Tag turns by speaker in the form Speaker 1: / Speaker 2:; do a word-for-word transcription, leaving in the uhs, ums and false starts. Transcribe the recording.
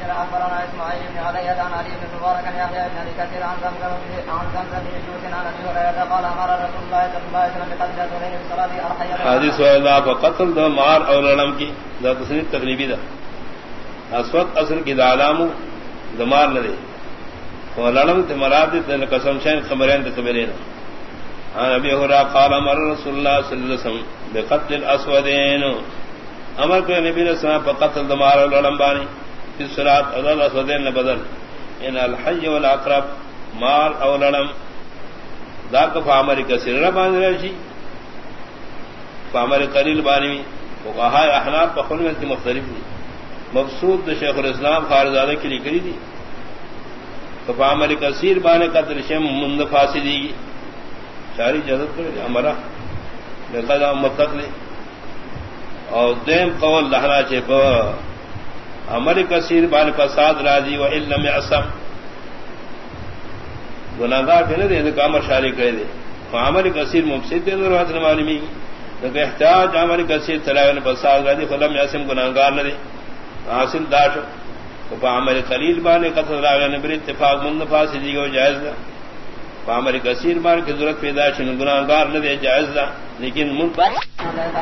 Speaker 1: اخبرنا اسماعيل بن علي عن علي بن مبارك عن يحيى بن ابي كثير عن زمزم عن زمزم بن جوش عن ابي هريره قال امر رسول الله صلى الله عليه وسلم بقتل الرجلين في الصلاه الحي.
Speaker 2: حدیث والله فقتل دمار اور لڑم کی ذات تسنید تقریبی دا اسود اصل کی دالامو دمار لدے ولڑم تے مراد تے قسم شین خبرین تے قبلین. عن ابي هريره قال امر رسول الله صلى الله عليه وسلم بقتل الاسودين امر کو نبی نے سنا قتل دمار اور لڑم بانی في الصلاه اذل اسودین نے بدل ان الحي والاقرب مار او لڑم دا کا فامر کثیر ربان رشی فامر قلیل بانی وقہا احناف کو خلوت کی مختلف دی مقصود شیخ الاسلام خارزادہ کے لیے کری دی تو فامر کثیر بانے قتل شم من فاسدی شاری جزت کرے ہمارا لقد متقل اور دیم قول لہنا چے پا عمر کثیر بان فساد راضی و علم عصم گناہگار پھر دے دے کامر شاری کرے دے عمر کثیر مفسد دے دے روحات نمالمی لیکن احتیاج عمر کثیر تلاوین فساد راضی فلم عصم گناہگار لدے حاصل داشو فا عمر قلیل بان قتل راغن بر اتفاق من فاسدی کو جائز دا فا عمر کثیر بان کی ضرورت پیدا شن گناہگار لدے جائز دا لیکن من